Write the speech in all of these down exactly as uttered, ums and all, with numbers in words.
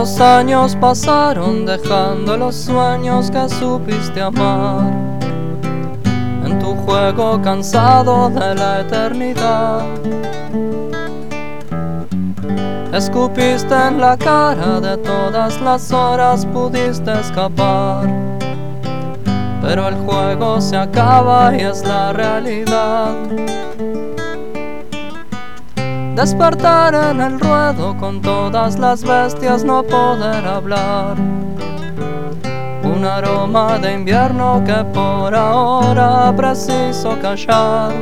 Esos años pasaron dejando los sueños que supiste amar en tu juego cansado de la eternidad. Escupiste en la cara de todas las horas, pudiste escapar, pero el juego se acaba y es la realidad. Despertar en el ruedo con todas las bestias, no poder hablar. Un aroma de invierno que por ahora preciso callar.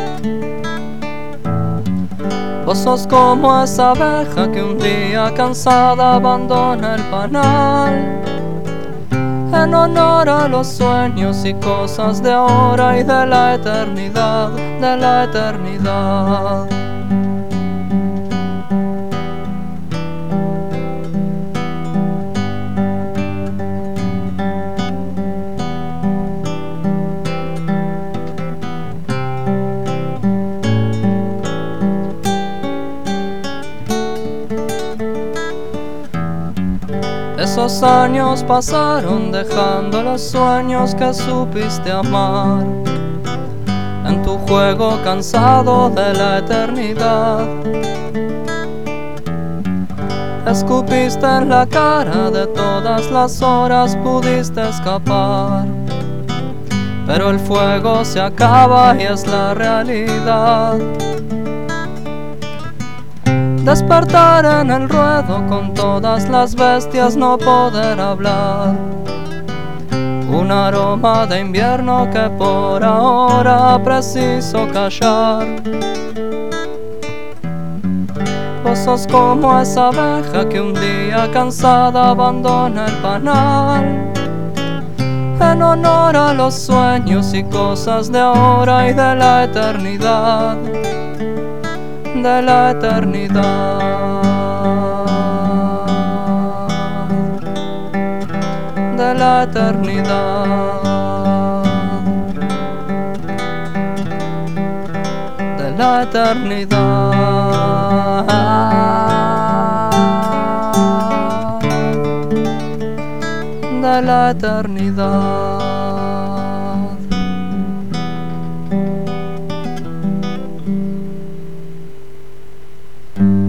Vos sos como esa abeja que un día cansada abandona el panal, en honor a los sueños y cosas de ahora y de la eternidad, de la eternidad. Esos años pasaron dejando los sueños que supiste amar en tu juego cansado de la eternidad. Escupiste en la cara de todas las horas, pudiste escapar, pero el fuego se acaba y es la realidad. Despertar en el ruedo con todas las bestias, no poder hablar. Un aroma de invierno que por ahora preciso callar. Vos sos como esa abeja que un día cansada abandona el panal, en honor a los sueños y cosas de ahora y de la eternidad, de la eternidad, de la eternidad, de la eternidad, de la eternidad. Thank you.